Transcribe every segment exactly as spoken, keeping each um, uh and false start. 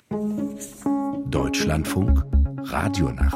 Deutschlandfunk Radionacht.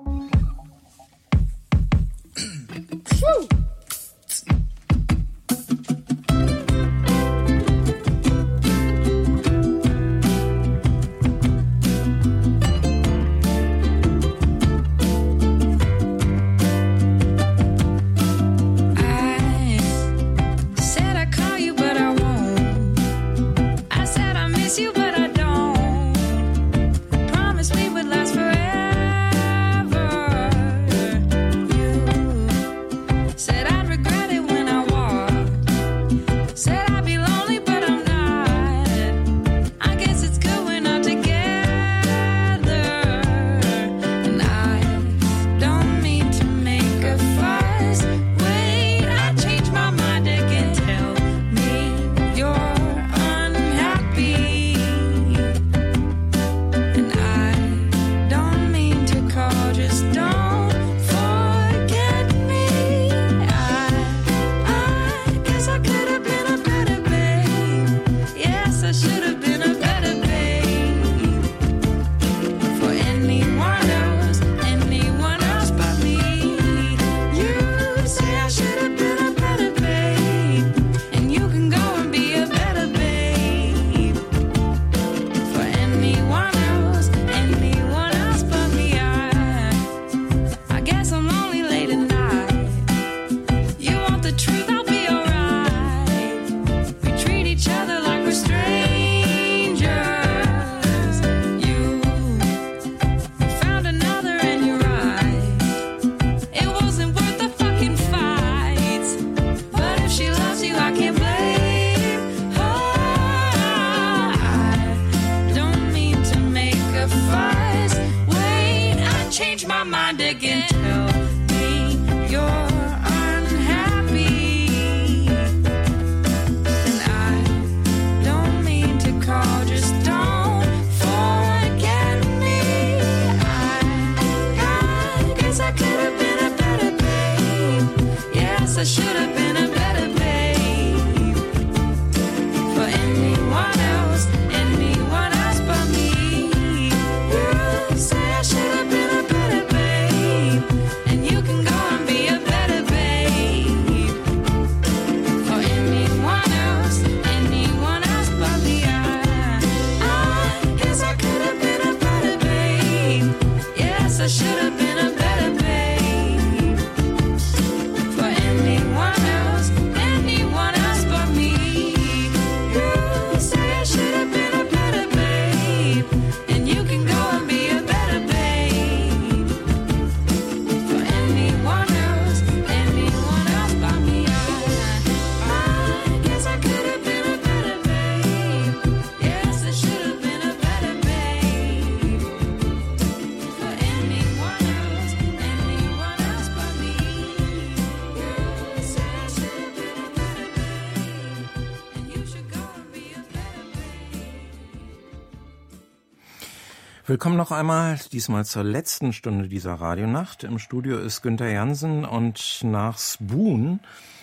Willkommen noch einmal, diesmal zur letzten Stunde dieser Radionacht. Im Studio ist Günther Jansen und nach Spoon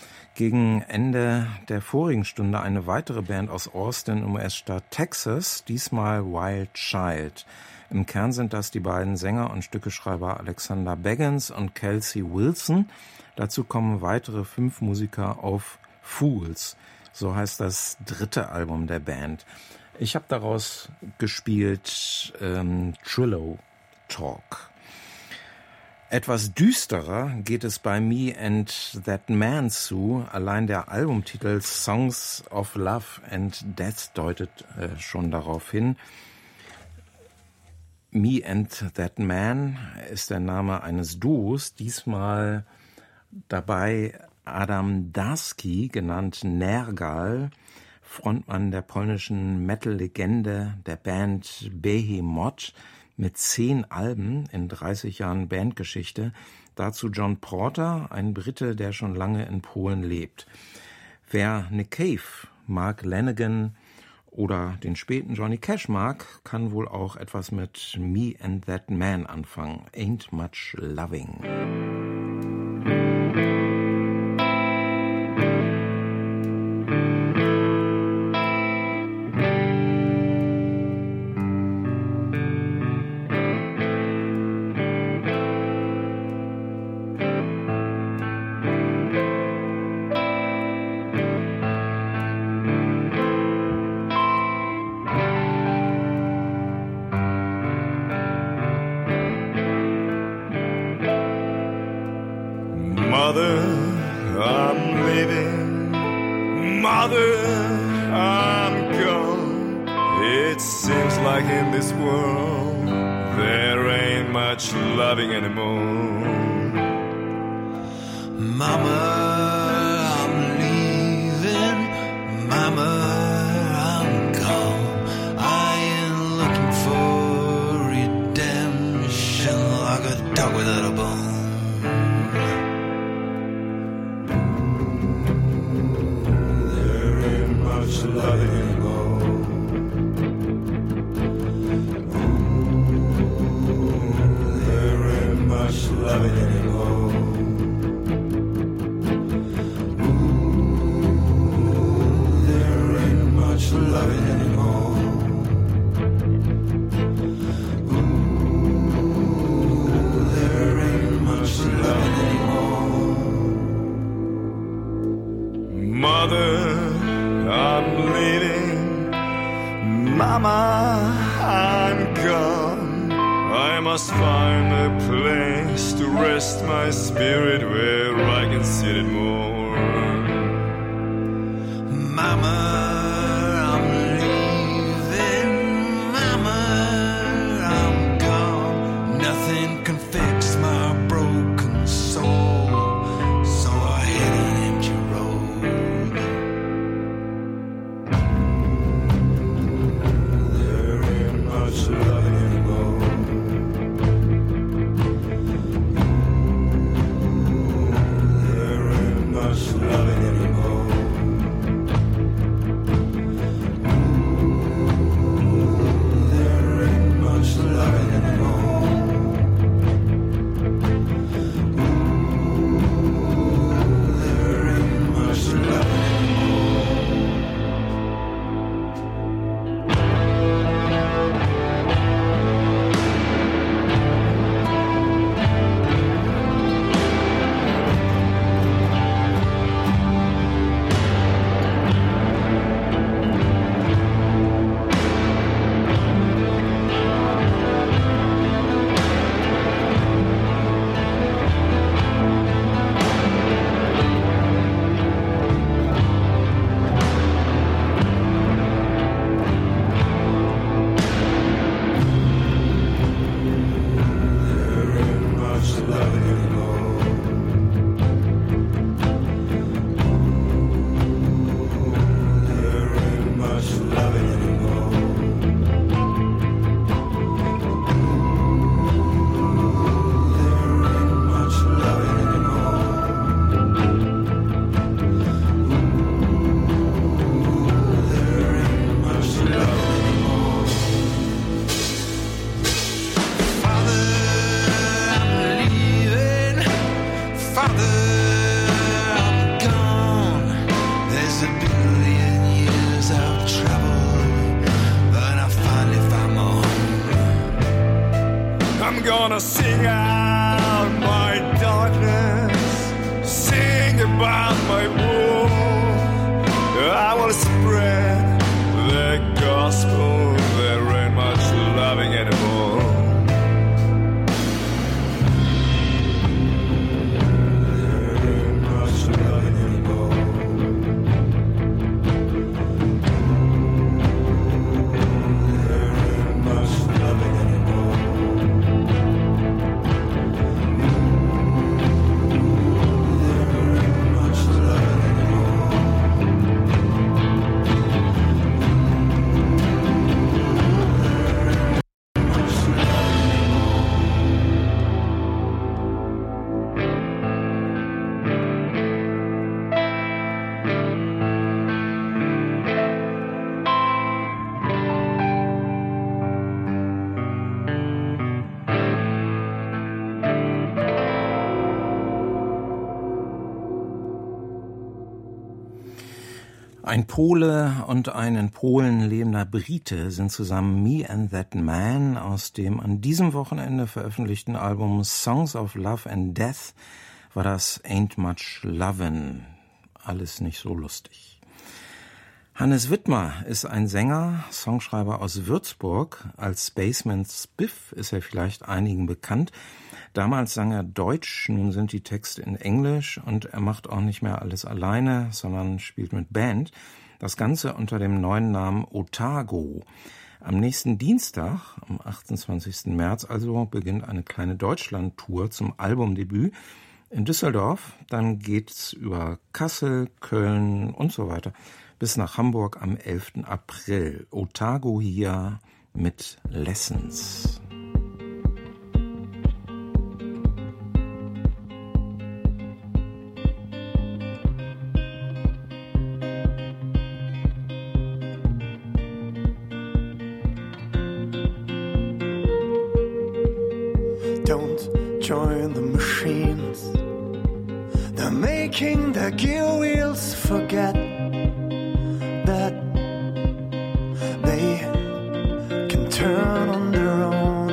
gegen Ende der vorigen Stunde eine weitere Band aus Austin im U S-Staat Texas, diesmal Wild Child. Im Kern sind das die beiden Sänger und Stückeschreiber Alexander Baggins und Kelsey Wilson. Dazu kommen weitere fünf Musiker auf Fools, so heißt das dritte Album der Band. Ich habe daraus gespielt ähm, Trillo Talk. Etwas düsterer geht es bei Me and That Man zu. Allein der Albumtitel Songs of Love and Death deutet äh, schon darauf hin. Me and That Man ist der Name eines Duos, diesmal dabei Adam Darski, genannt Nergal, Frontmann der polnischen Metal-Legende der Band Behemoth mit zehn Alben in dreißig Jahren Bandgeschichte. Dazu John Porter, ein Brite, der schon lange in Polen lebt. Wer Nick Cave, Mark Lanegan oder den späten Johnny Cash mag, kann wohl auch etwas mit Me and That Man anfangen. Ain't Much Loving. Mother, I'm leaving. Mother, I'm gone. It seems like in this world there ain't much loving anymore. Mama, I'm leaving. Mama, I'm gone. I ain't looking for redemption like a dog without a bone. Loving anymore. Ooh, there ain't much loving anymore. Ooh, there ain't much loving anymore. Ooh, there ain't much loving anymore. Mother, I'm leaving. Mama, I'm gone. I must find a place to rest my spirit where I can sit it more. Mama, I'm leaving. Mama, I'm gone. Nothing can fix my broken soul, so I hit an empty road. Loving anymore. There ain't much loving anymore. There ain't much loving anymore. There ain't much loving anymore. Sing out my darkness, sing about my war. I want to spread the gospel. There ain't much loving anymore. There ain't much loving anymore. There ain't much loving anymore. Ein Pole und ein in Polen lebender Brite sind zusammen Me and That Man aus dem an diesem Wochenende veröffentlichten Album Songs of Love and Death war das Ain't Much Lovin'. Alles nicht so lustig. Hannes Wittmer ist ein Sänger, Songschreiber aus Würzburg. Als Spaceman Spiff ist er vielleicht einigen bekannt. Damals sang er Deutsch, nun sind die Texte in Englisch und er macht auch nicht mehr alles alleine, sondern spielt mit Band. Das Ganze unter dem neuen Namen Otago. Am nächsten Dienstag, am achtundzwanzigsten März also, beginnt eine kleine Deutschland-Tour zum Albumdebüt in Düsseldorf. Dann geht's über Kassel, Köln und so weiter bis nach Hamburg am elften April. Otago hier mit Lessons. Don't join the machines. They're making their gear wheels forget that they can turn on their own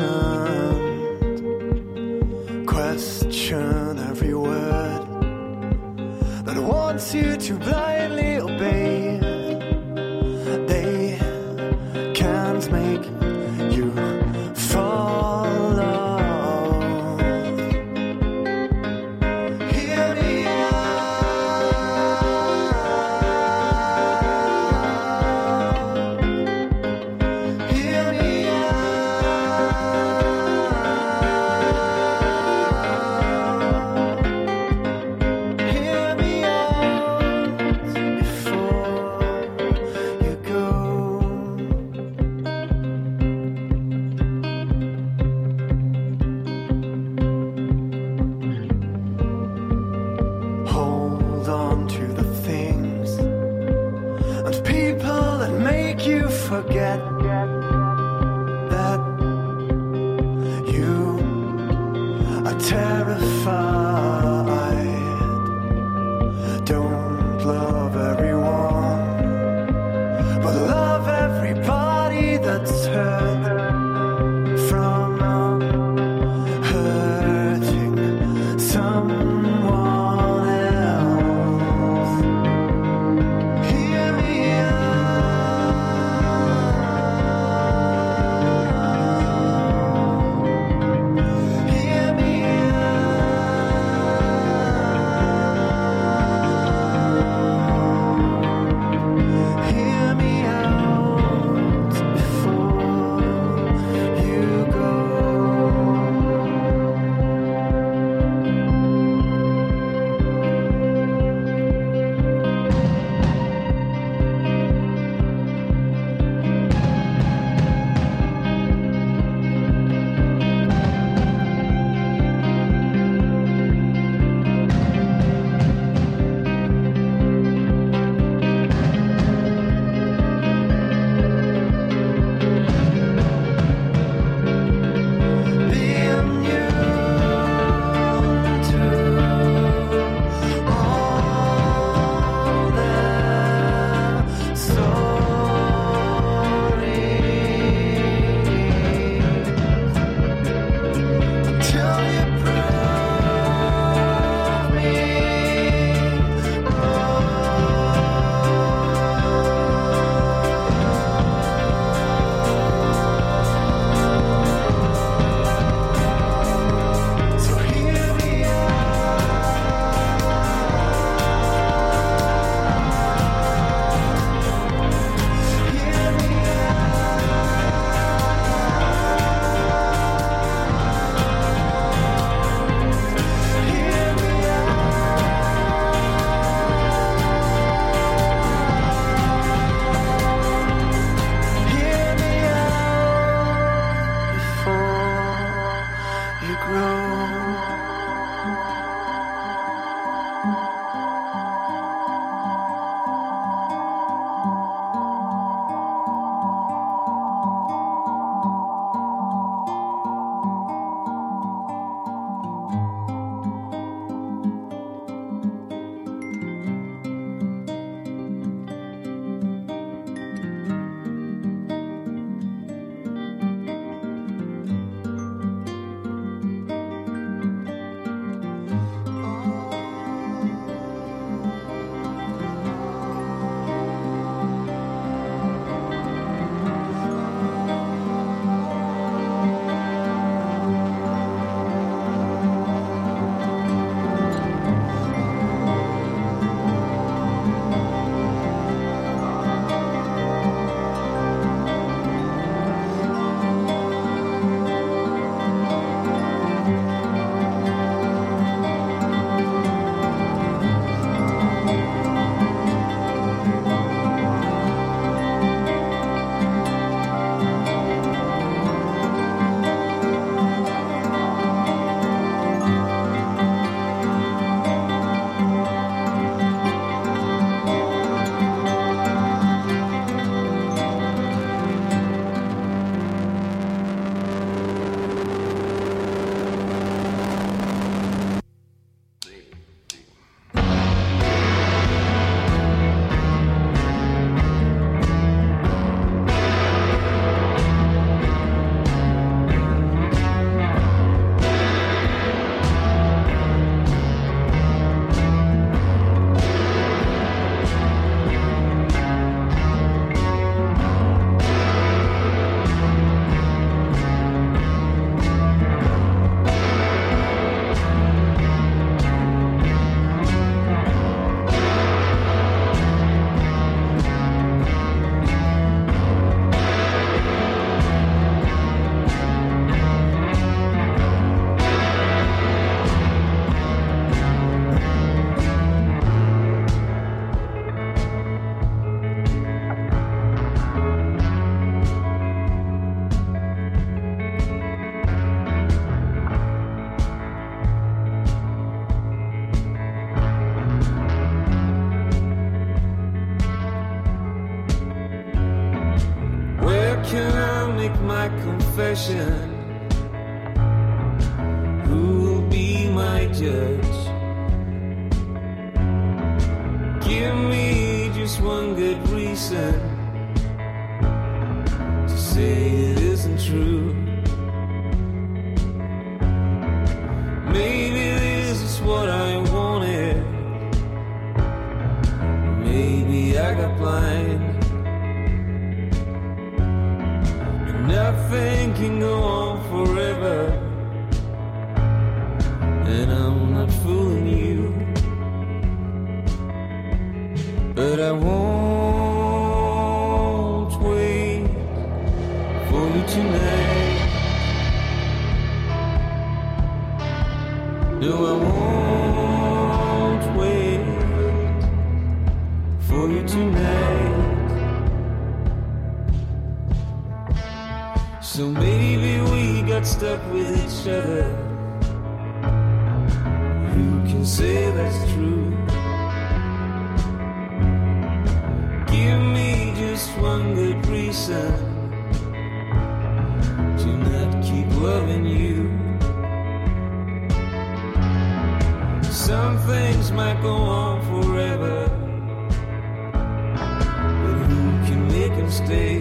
and question every word that wants you to blindly obey. They can't make you follow. Forget that you are terrified. Don't love everyone, but love everybody that's hurt from hurting someone else. Hear me out. Hear me out. confession. Who will be my judge? Give me just one good reason to say it isn't true. Maybe this is what I wanted. Maybe I got blind. And nothing can go on forever. And I'm not fooling you. But I won't wait for you tonight. No, I won't wait for you tonight. So maybe we got stuck with each other. Who can say that's true? Give me just one good reason to not keep loving you. Some things might go on forever, but who can make them stay?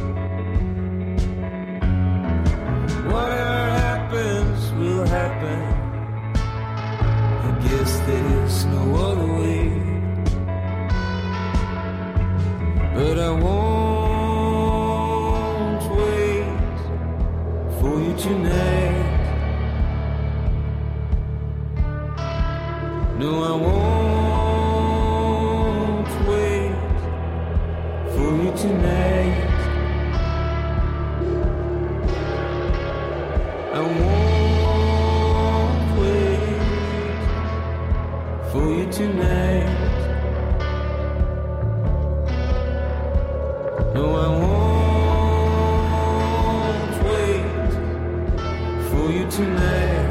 Whatever happens will happen. I guess there's no other way. But I won't wait for you tonight. No, I won't wait for you tonight. I won't wait for you tonight. No, I won't wait for you tonight.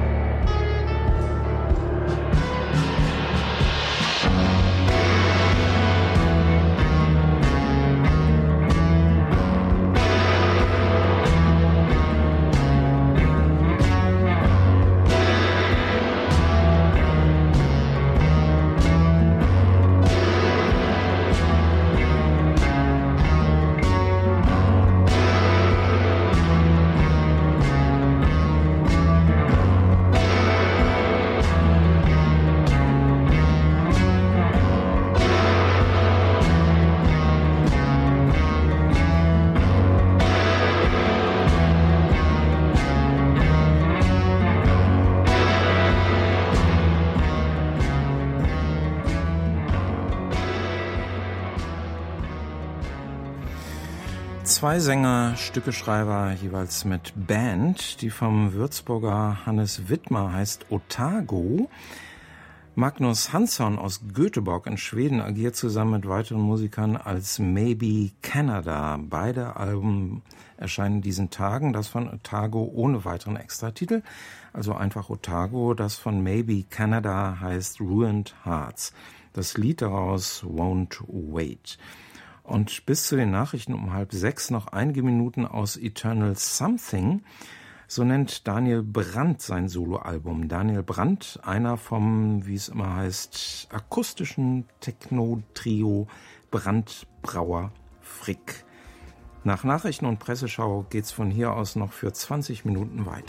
Zwei Sänger, Stückeschreiber, jeweils mit Band. Die vom Würzburger Hannes Wittmer heißt Otago. Magnus Hansson aus Göteborg in Schweden agiert zusammen mit weiteren Musikern als Maybe Canada. Beide Alben erscheinen in diesen Tagen. Das von Otago ohne weiteren Extratitel, also einfach Otago. Das von Maybe Canada heißt Ruined Hearts. Das Lied daraus Won't Wait. Und bis zu den Nachrichten um halb sechs noch einige Minuten aus Eternal Something. So nennt Daniel Brandt sein Soloalbum. Daniel Brandt, einer vom, wie es immer heißt, akustischen Techno-Trio Brandt, Brauer, Frick. Nach Nachrichten und Presseschau geht's von hier aus noch für zwanzig Minuten weiter.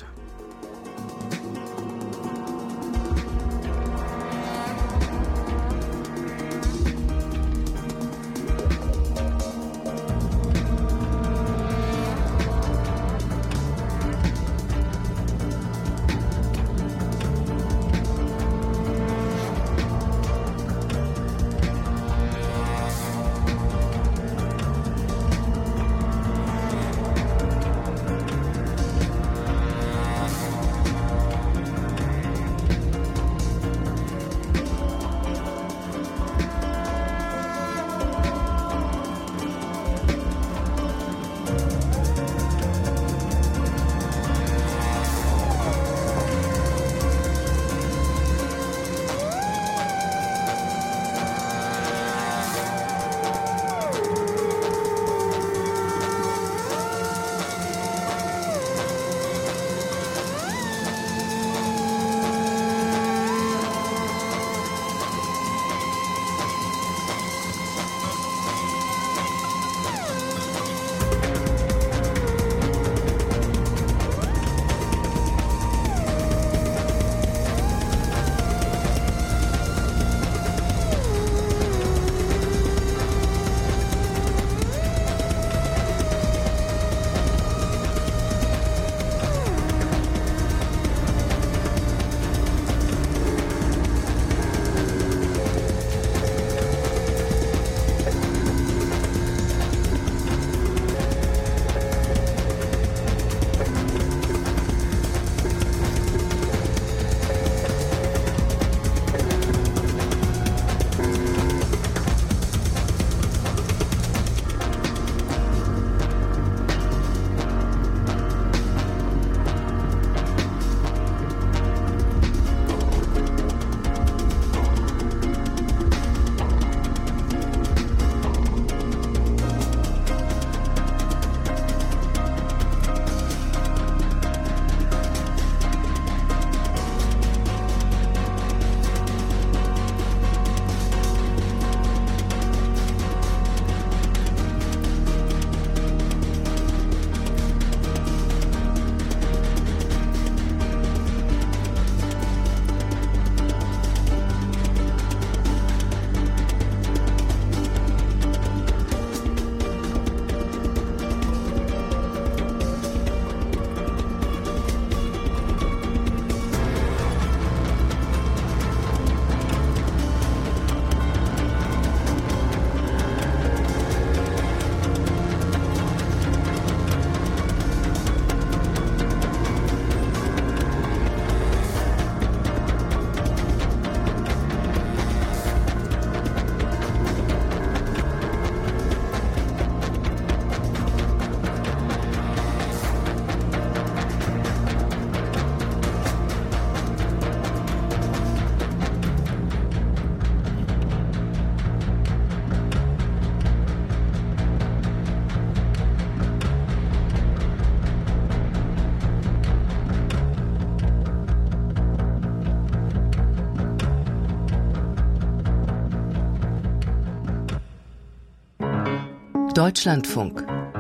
Deutschlandfunk.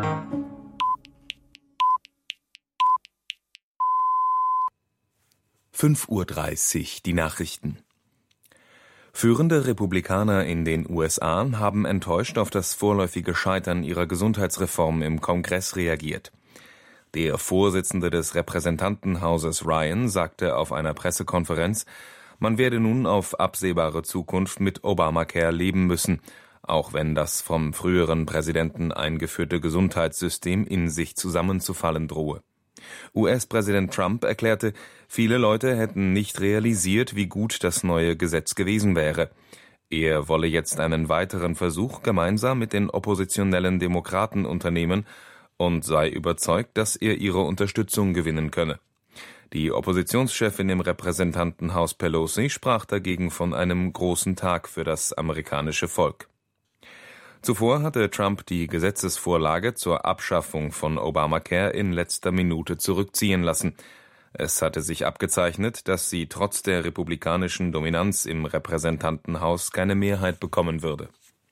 fünf Uhr dreißig, die Nachrichten. Führende Republikaner in den U S A haben enttäuscht auf das vorläufige Scheitern ihrer Gesundheitsreform im Kongress reagiert. Der Vorsitzende des Repräsentantenhauses Ryan sagte auf einer Pressekonferenz, man werde nun auf absehbare Zukunft mit Obamacare leben müssen, auch wenn das vom früheren Präsidenten eingeführte Gesundheitssystem in sich zusammenzufallen drohe. U S-Präsident Trump erklärte, viele Leute hätten nicht realisiert, wie gut das neue Gesetz gewesen wäre. Er wolle jetzt einen weiteren Versuch gemeinsam mit den oppositionellen Demokraten unternehmen und sei überzeugt, dass er ihre Unterstützung gewinnen könne. Die Oppositionschefin im Repräsentantenhaus Pelosi sprach dagegen von einem großen Tag für das amerikanische Volk. Zuvor hatte Trump die Gesetzesvorlage zur Abschaffung von Obamacare in letzter Minute zurückziehen lassen. Es hatte sich abgezeichnet, dass sie trotz der republikanischen Dominanz im Repräsentantenhaus keine Mehrheit bekommen würde.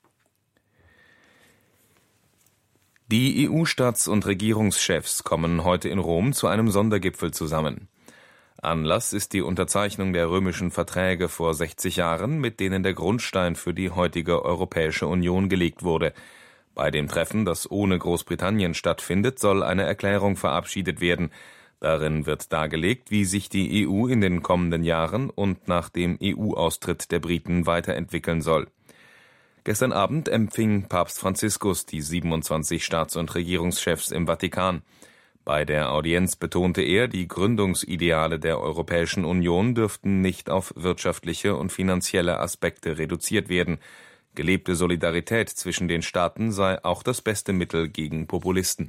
Die E U-Staats- und Regierungschefs kommen heute in Rom zu einem Sondergipfel zusammen. Anlass ist die Unterzeichnung der römischen Verträge vor sechzig Jahren, mit denen der Grundstein für die heutige Europäische Union gelegt wurde. Bei dem Treffen, das ohne Großbritannien stattfindet, soll eine Erklärung verabschiedet werden. Darin wird dargelegt, wie sich die E U in den kommenden Jahren und nach dem E U-Austritt der Briten weiterentwickeln soll. Gestern Abend empfing Papst Franziskus die siebenundzwanzig Staats- und Regierungschefs im Vatikan. Bei der Audienz betonte er, die Gründungsideale der Europäischen Union dürften nicht auf wirtschaftliche und finanzielle Aspekte reduziert werden. Gelebte Solidarität zwischen den Staaten sei auch das beste Mittel gegen Populisten.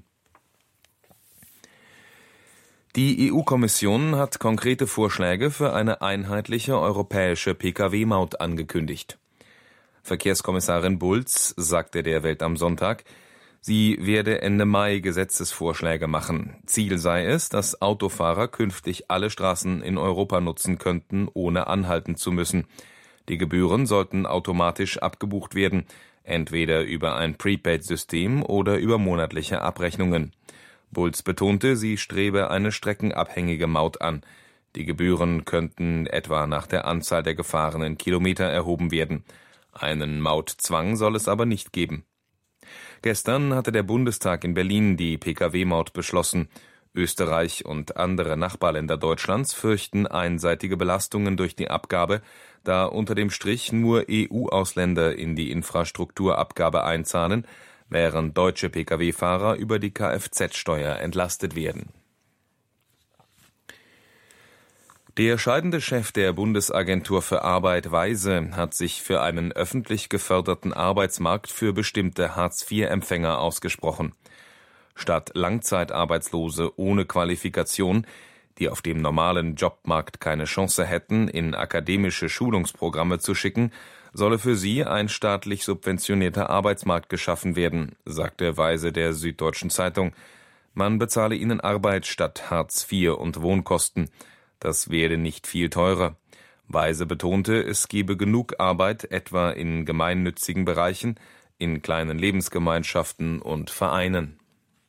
Die E U-Kommission hat konkrete Vorschläge für eine einheitliche europäische Pkw-Maut angekündigt. Verkehrskommissarin Bulc sagte der Welt am Sonntag, sie werde Ende Mai Gesetzesvorschläge machen. Ziel sei es, dass Autofahrer künftig alle Straßen in Europa nutzen könnten, ohne anhalten zu müssen. Die Gebühren sollten automatisch abgebucht werden, entweder über ein Prepaid-System oder über monatliche Abrechnungen. Bulc betonte, sie strebe eine streckenabhängige Maut an. Die Gebühren könnten etwa nach der Anzahl der gefahrenen Kilometer erhoben werden. Einen Mautzwang soll es aber nicht geben. Gestern hatte der Bundestag in Berlin die Pkw-Maut beschlossen. Österreich und andere Nachbarländer Deutschlands fürchten einseitige Belastungen durch die Abgabe, da unter dem Strich nur E U-Ausländer in die Infrastrukturabgabe einzahlen, während deutsche Pkw-Fahrer über die Kfz-Steuer entlastet werden. Der scheidende Chef der Bundesagentur für Arbeit, Weise, hat sich für einen öffentlich geförderten Arbeitsmarkt für bestimmte Hartz vier Empfänger ausgesprochen. Statt Langzeitarbeitslose ohne Qualifikation, die auf dem normalen Jobmarkt keine Chance hätten, in akademische Schulungsprogramme zu schicken, solle für sie ein staatlich subventionierter Arbeitsmarkt geschaffen werden, sagte Weise der Süddeutschen Zeitung. Man bezahle ihnen Arbeit statt Hartz vier und Wohnkosten. Das werde nicht viel teurer. Weise betonte, es gebe genug Arbeit, etwa in gemeinnützigen Bereichen, in kleinen Lebensgemeinschaften und Vereinen.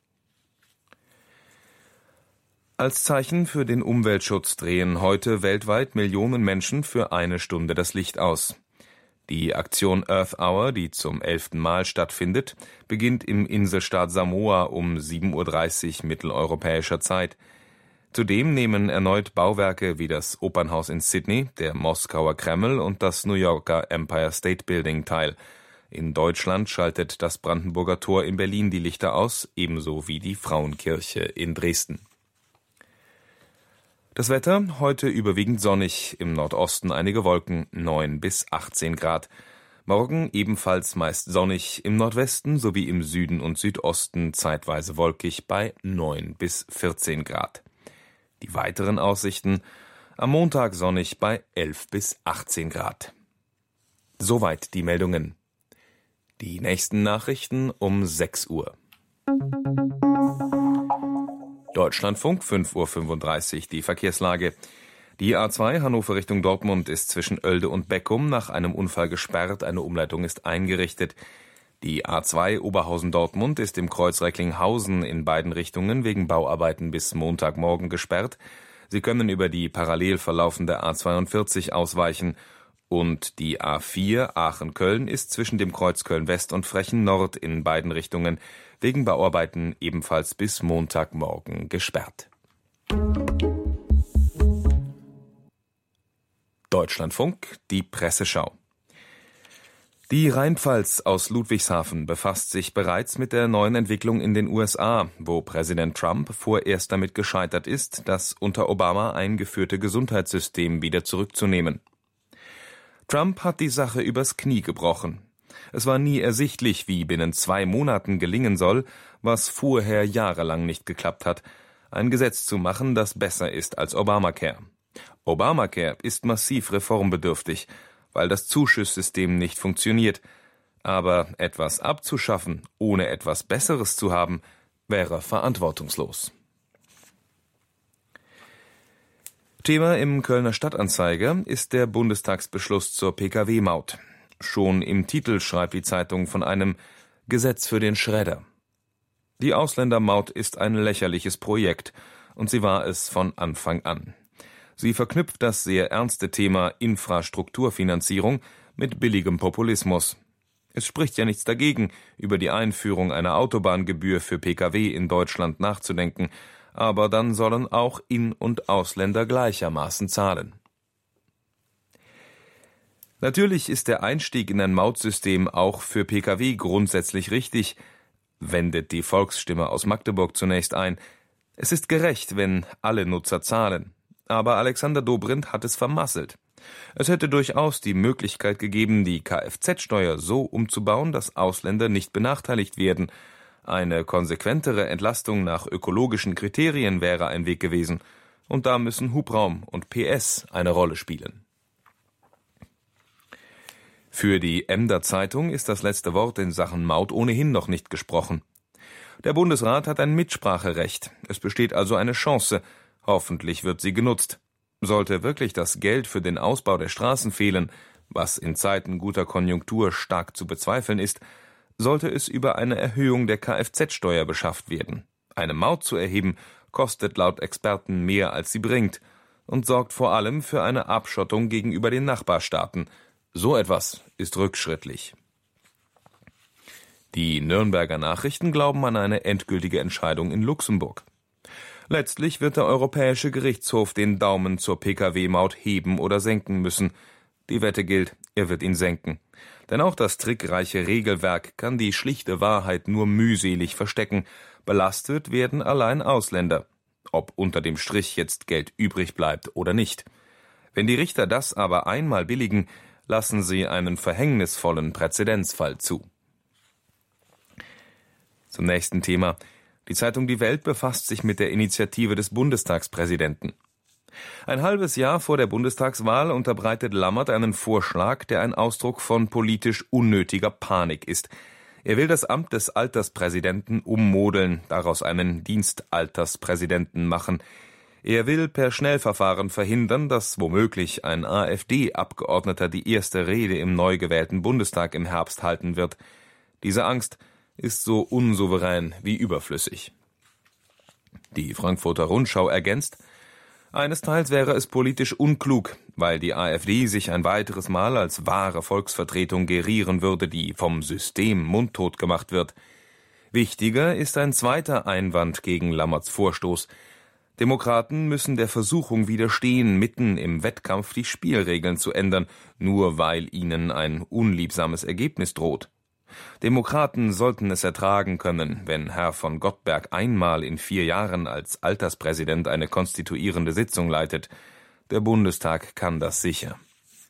Als Zeichen für den Umweltschutz drehen heute weltweit Millionen Menschen für eine Stunde das Licht aus. Die Aktion Earth Hour, die zum elften Mal stattfindet, beginnt im Inselstaat Samoa um sieben Uhr dreißig mitteleuropäischer Zeit. Zudem nehmen erneut Bauwerke wie das Opernhaus in Sydney, der Moskauer Kreml und das New Yorker Empire State Building teil. In Deutschland schaltet das Brandenburger Tor in Berlin die Lichter aus, ebenso wie die Frauenkirche in Dresden. Das Wetter, heute überwiegend sonnig, im Nordosten einige Wolken, neun bis achtzehn Grad. Morgen ebenfalls meist sonnig, im Nordwesten sowie im Süden und Südosten zeitweise wolkig bei neun bis vierzehn Grad. Die weiteren Aussichten: am Montag sonnig bei elf bis achtzehn Grad. Soweit die Meldungen. Die nächsten Nachrichten um sechs Uhr. Deutschlandfunk, fünf Uhr fünfunddreißig, die Verkehrslage. Die A zwei Hannover Richtung Dortmund ist zwischen Oelde und Beckum nach einem Unfall gesperrt. Eine Umleitung ist eingerichtet. Die A zwei Oberhausen-Dortmund ist im Kreuz Recklinghausen in beiden Richtungen wegen Bauarbeiten bis Montagmorgen gesperrt. Sie können über die parallel verlaufende A zweiundvierzig ausweichen. Und die A vier Aachen-Köln ist zwischen dem Kreuz Köln-West und Frechen-Nord in beiden Richtungen wegen Bauarbeiten ebenfalls bis Montagmorgen gesperrt. Deutschlandfunk, die Presseschau. Die Rheinpfalz aus Ludwigshafen befasst sich bereits mit der neuen Entwicklung in den U S A, wo Präsident Trump vorerst damit gescheitert ist, das unter Obama eingeführte Gesundheitssystem wieder zurückzunehmen. Trump hat die Sache übers Knie gebrochen. Es war nie ersichtlich, wie binnen zwei Monaten gelingen soll, was vorher jahrelang nicht geklappt hat, ein Gesetz zu machen, das besser ist als Obamacare. Obamacare ist massiv reformbedürftig, weil das Zuschusssystem nicht funktioniert. Aber etwas abzuschaffen, ohne etwas Besseres zu haben, wäre verantwortungslos. Thema im Kölner Stadtanzeiger ist der Bundestagsbeschluss zur Pkw-Maut. Schon im Titel schreibt die Zeitung von einem Gesetz für den Schredder. Die Ausländermaut ist ein lächerliches Projekt, und sie war es von Anfang an. Sie verknüpft das sehr ernste Thema Infrastrukturfinanzierung mit billigem Populismus. Es spricht ja nichts dagegen, über die Einführung einer Autobahngebühr für Pkw in Deutschland nachzudenken, aber dann sollen auch In- und Ausländer gleichermaßen zahlen. Natürlich ist der Einstieg in ein Mautsystem auch für Pkw grundsätzlich richtig, wendet die Volksstimme aus Magdeburg zunächst ein. Es ist gerecht, wenn alle Nutzer zahlen. Aber Alexander Dobrindt hat es vermasselt. Es hätte durchaus die Möglichkeit gegeben, die Kfz-Steuer so umzubauen, dass Ausländer nicht benachteiligt werden. Eine konsequentere Entlastung nach ökologischen Kriterien wäre ein Weg gewesen. Und da müssen Hubraum und P S eine Rolle spielen. Für die Emder Zeitung ist das letzte Wort in Sachen Maut ohnehin noch nicht gesprochen. Der Bundesrat hat ein Mitspracherecht. Es besteht also eine Chance. Hoffentlich wird sie genutzt. Sollte wirklich das Geld für den Ausbau der Straßen fehlen, was in Zeiten guter Konjunktur stark zu bezweifeln ist, sollte es über eine Erhöhung der Kfz-Steuer beschafft werden. Eine Maut zu erheben, kostet laut Experten mehr als sie bringt und sorgt vor allem für eine Abschottung gegenüber den Nachbarstaaten. So etwas ist rückschrittlich. Die Nürnberger Nachrichten glauben an eine endgültige Entscheidung in Luxemburg. Letztlich wird der Europäische Gerichtshof den Daumen zur Pkw-Maut heben oder senken müssen. Die Wette gilt, er wird ihn senken. Denn auch das trickreiche Regelwerk kann die schlichte Wahrheit nur mühselig verstecken. Belastet werden allein Ausländer. Ob unter dem Strich jetzt Geld übrig bleibt oder nicht. Wenn die Richter das aber einmal billigen, lassen sie einen verhängnisvollen Präzedenzfall zu. Zum nächsten Thema. Die Zeitung Die Welt befasst sich mit der Initiative des Bundestagspräsidenten. Ein halbes Jahr vor der Bundestagswahl unterbreitet Lammert einen Vorschlag, der ein Ausdruck von politisch unnötiger Panik ist. Er will das Amt des Alterspräsidenten ummodeln, daraus einen Dienstalterspräsidenten machen. Er will per Schnellverfahren verhindern, dass womöglich ein AfD-Abgeordneter die erste Rede im neu gewählten Bundestag im Herbst halten wird. Diese Angst ist so unsouverän wie überflüssig. Die Frankfurter Rundschau ergänzt: Einesteils wäre es politisch unklug, weil die AfD sich ein weiteres Mal als wahre Volksvertretung gerieren würde, die vom System mundtot gemacht wird. Wichtiger ist ein zweiter Einwand gegen Lammerts Vorstoß. Demokraten müssen der Versuchung widerstehen, mitten im Wettkampf die Spielregeln zu ändern, nur weil ihnen ein unliebsames Ergebnis droht. Demokraten sollten es ertragen können, wenn Herr von Gottberg einmal in vier Jahren als Alterspräsident eine konstituierende Sitzung leitet. Der Bundestag kann das sicher.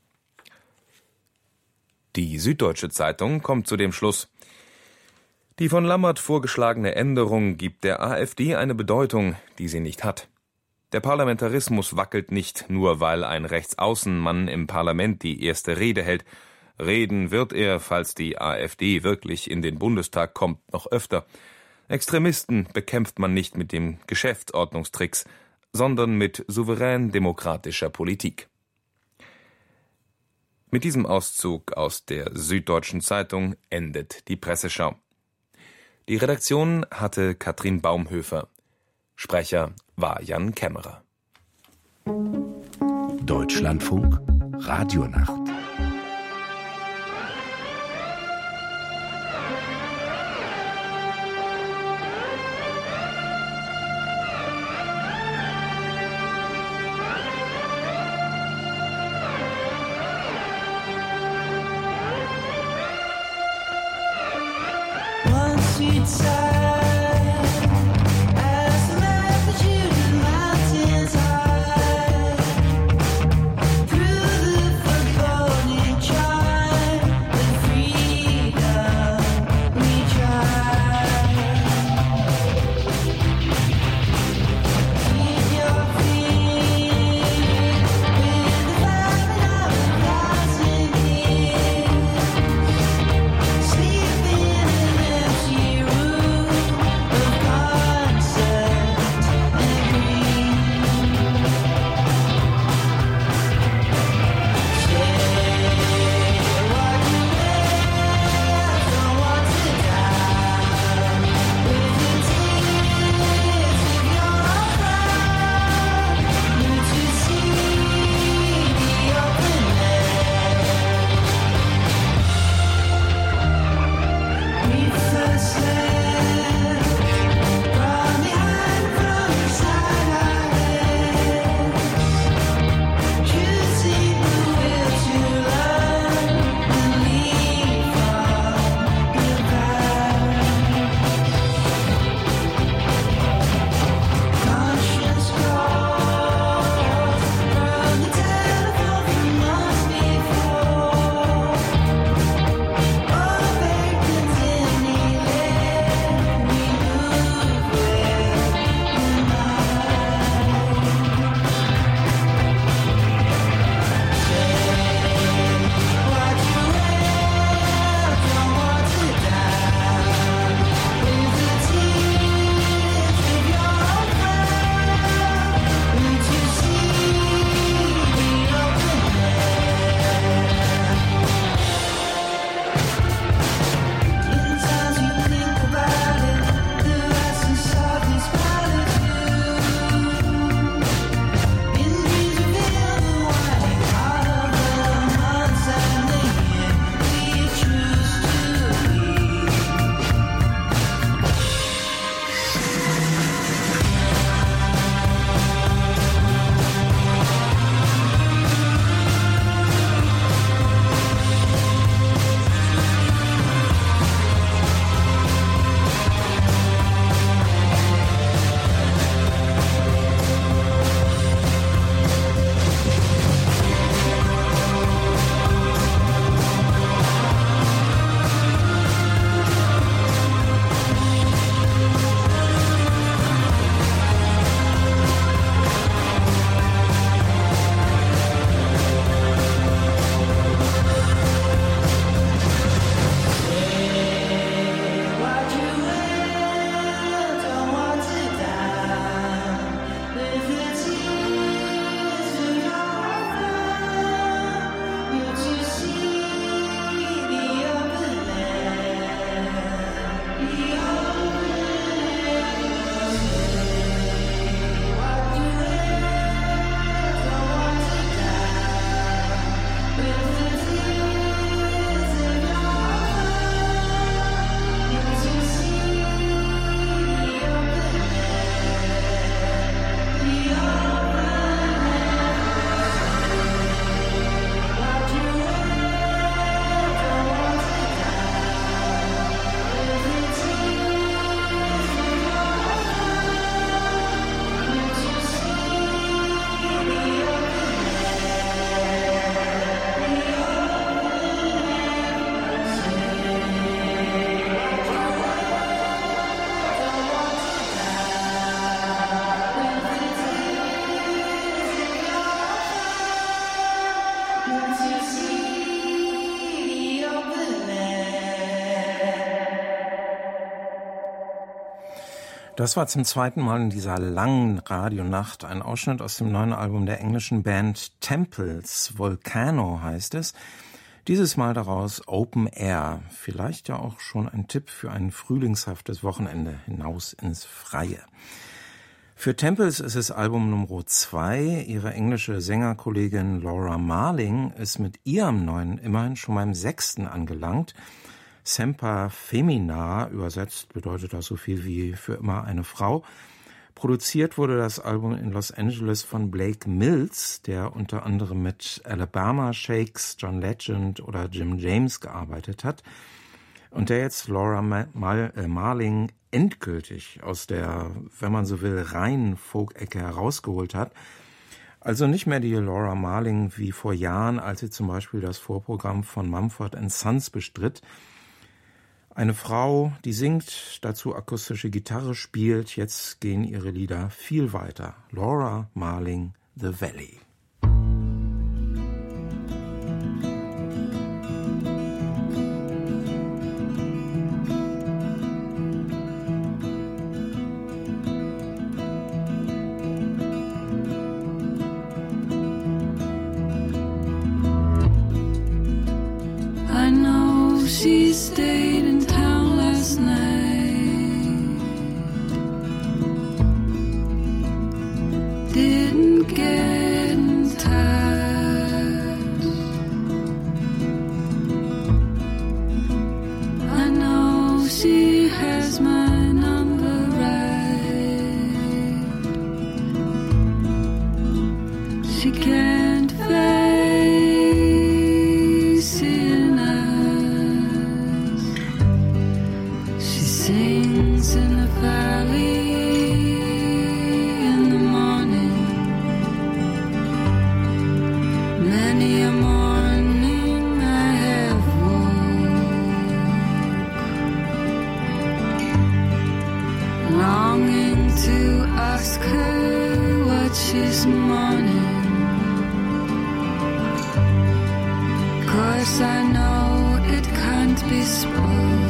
Die Süddeutsche Zeitung kommt zu dem Schluss: Die von Lammert vorgeschlagene Änderung gibt der AfD eine Bedeutung, die sie nicht hat. Der Parlamentarismus wackelt nicht, nur weil ein Rechtsaußenmann im Parlament die erste Rede hält. Reden wird er, falls die AfD wirklich in den Bundestag kommt, noch öfter. Extremisten bekämpft man nicht mit dem Geschäftsordnungstricks, sondern mit souverän demokratischer Politik. Mit diesem Auszug aus der Süddeutschen Zeitung endet die Presseschau. Die Redaktion hatte Katrin Baumhöfer. Sprecher war Jan Kämmerer. Deutschlandfunk Radionacht. Through the football Das war zum zweiten Mal in dieser langen Radionacht ein Ausschnitt aus dem neuen Album der englischen Band Temples. Volcano heißt es. Dieses Mal daraus Open Air. Vielleicht ja auch schon ein Tipp für ein frühlingshaftes Wochenende hinaus ins Freie. Für Temples ist es Album Nummer zwei. Ihre englische Sängerkollegin Laura Marling ist mit ihrem neuen immerhin schon beim sechsten angelangt. Semper Femina, übersetzt bedeutet das so viel wie für immer eine Frau. Produziert wurde das Album in Los Angeles von Blake Mills, der unter anderem mit Alabama Shakes, John Legend oder Jim James gearbeitet hat. Und der jetzt Laura Marling endgültig aus der, wenn man so will, reinen Folk-Ecke herausgeholt hat. Also nicht mehr die Laura Marling wie vor Jahren, als sie zum Beispiel das Vorprogramm von Mumford and Sons bestritt. Eine Frau, die singt, dazu akustische Gitarre spielt. Jetzt gehen ihre Lieder viel weiter. Laura Marling, The Valley. I know she stayed in town last night. Didn't get in touch. I know she has my number right. She can't face it us. She sings in the valley in the morning. Many a morning I have woke, longing to ask her what she's mourning. 'Cause I know it can't be spoke.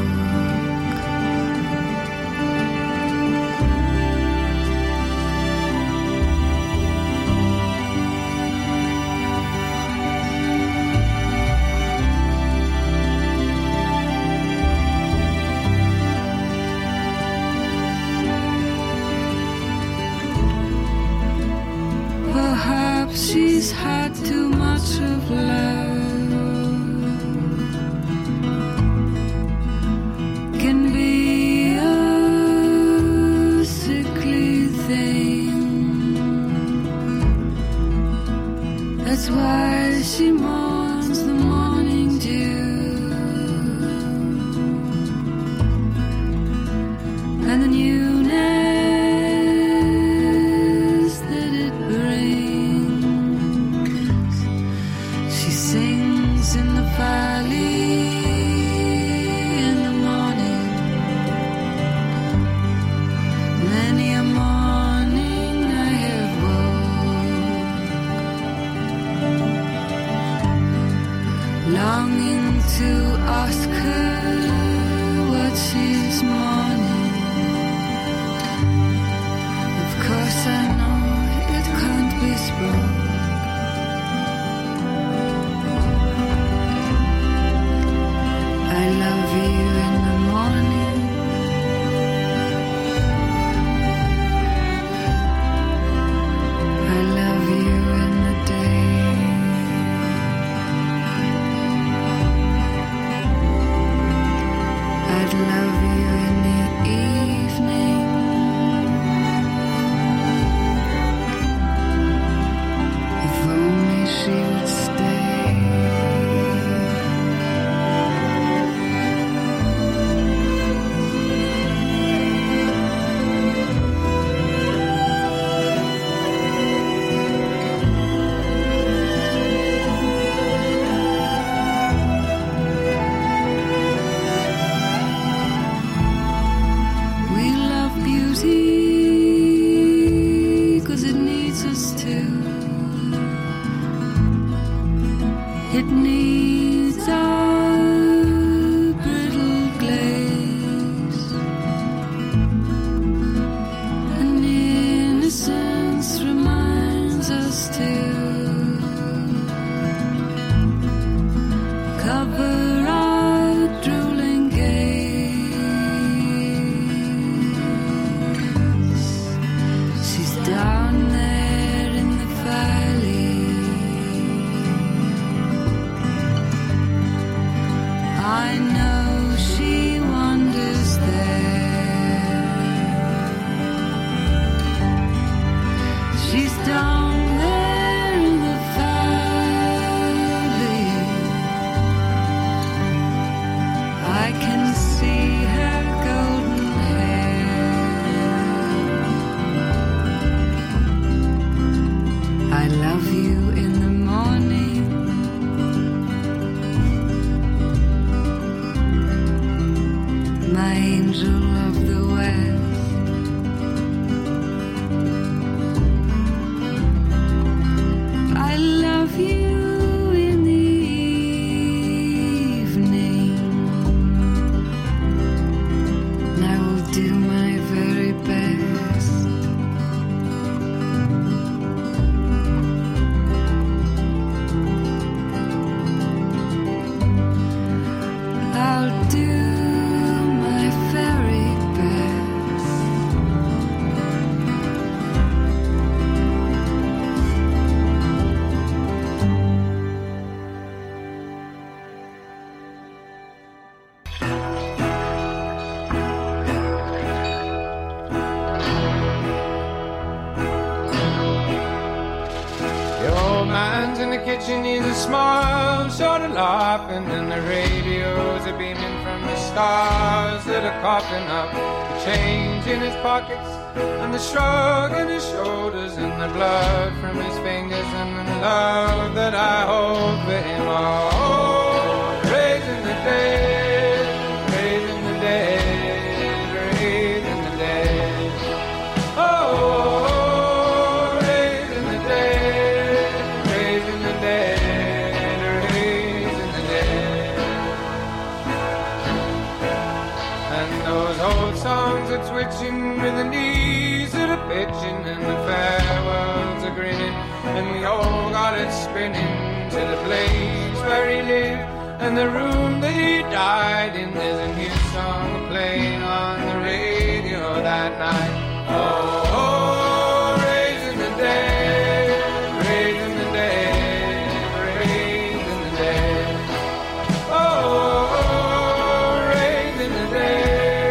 Perhaps she's had too much of love. Can be a sickly thing. That's why she mourns the morning dew and the newness that it brings. She sings in the valley in the morning. Many a morning I have woke, longing to ask her what she's mourning. Of course I know it can't be spoke. I love you in the morning. I love you in the day. I'd love you in the evening. If only she would stay. We love beauty 'cause it needs us to. It needs our brittle glaze. man's in the kitchen, he's a smile, sort of laughing, and the radios are beaming from the stars that are coughing up. The change in his pockets, and the shrug in his shoulders, and the blood from his fingers, and the love that I hold for him. Oh, raising the dead, raising the dead, raising the dead. Oh. Songs are twitching with the knees that are pitching, and the farewells are grinning, and we all got it spinning to the place where he lived and the room that he died in. There's a new song playing on the radio that night. Oh, oh, raising the dead, raising the dead, raising the dead. Oh, oh, raising the dead.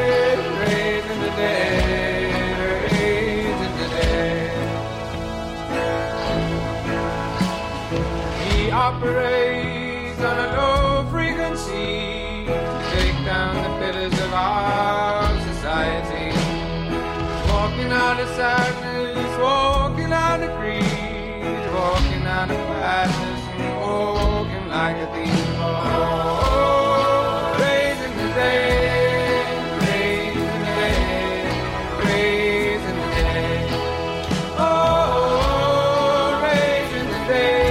Operates on a low frequency to take down the pillars of our society. Walking out of sadness, walking out of greed, walking out of madness, and walking like a thief. Oh, raising the dead, raising the dead, raising the dead. Oh, raising the dead.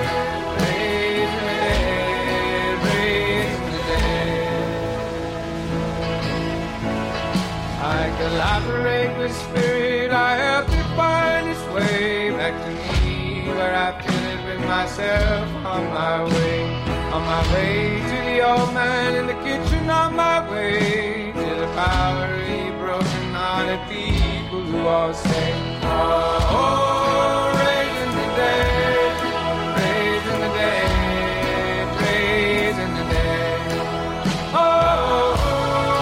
Collaborate with spirit, I help it find its way back to me, where I feel it with myself on my way, on my way to the old man in the kitchen, on my way to the Bowery, broken-hearted people who all say, oh, oh, raising the dead, raising the dead, raising the dead, oh, oh.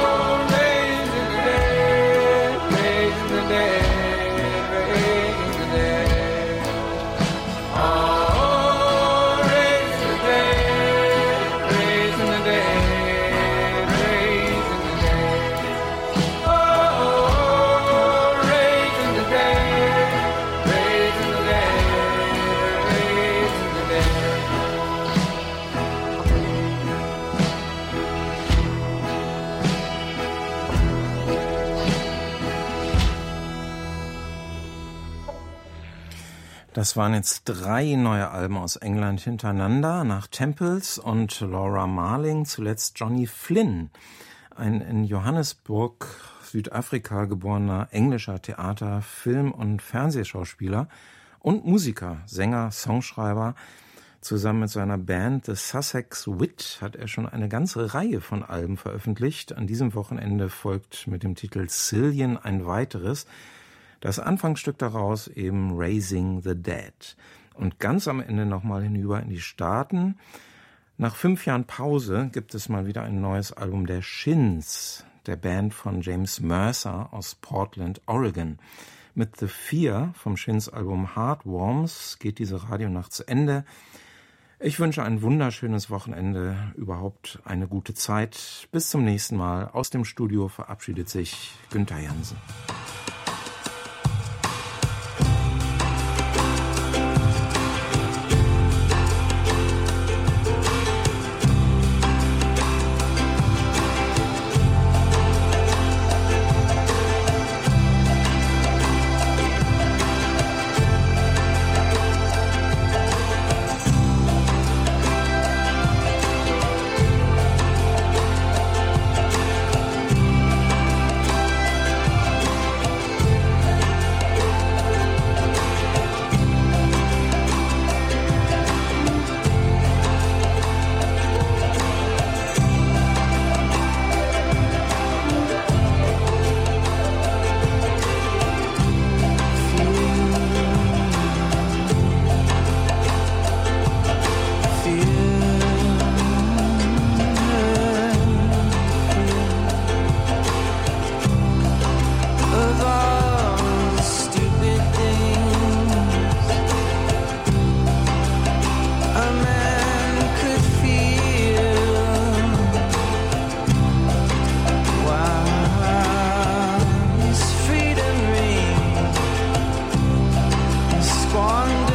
Das waren jetzt drei neue Alben aus England hintereinander, nach Temples und Laura Marling, zuletzt Johnny Flynn, ein in Johannesburg, Südafrika geborener englischer Theater-, Film- und Fernsehschauspieler und Musiker, Sänger, Songschreiber. Zusammen mit seiner Band The Sussex Wit hat er schon eine ganze Reihe von Alben veröffentlicht. An diesem Wochenende folgt mit dem Titel Cillian ein weiteres. Das Anfangsstück daraus eben Raising the Dead. Und ganz am Ende nochmal hinüber in die Staaten. Nach fünf Jahren Pause gibt es mal wieder ein neues Album der Shins, der Band von James Mercer aus Portland, Oregon. Mit The Fear vom Shins-Album Heartworms geht diese Radionacht zu Ende. Ich wünsche ein wunderschönes Wochenende, überhaupt eine gute Zeit. Bis zum nächsten Mal. Aus dem Studio verabschiedet sich Günther Jansen. fun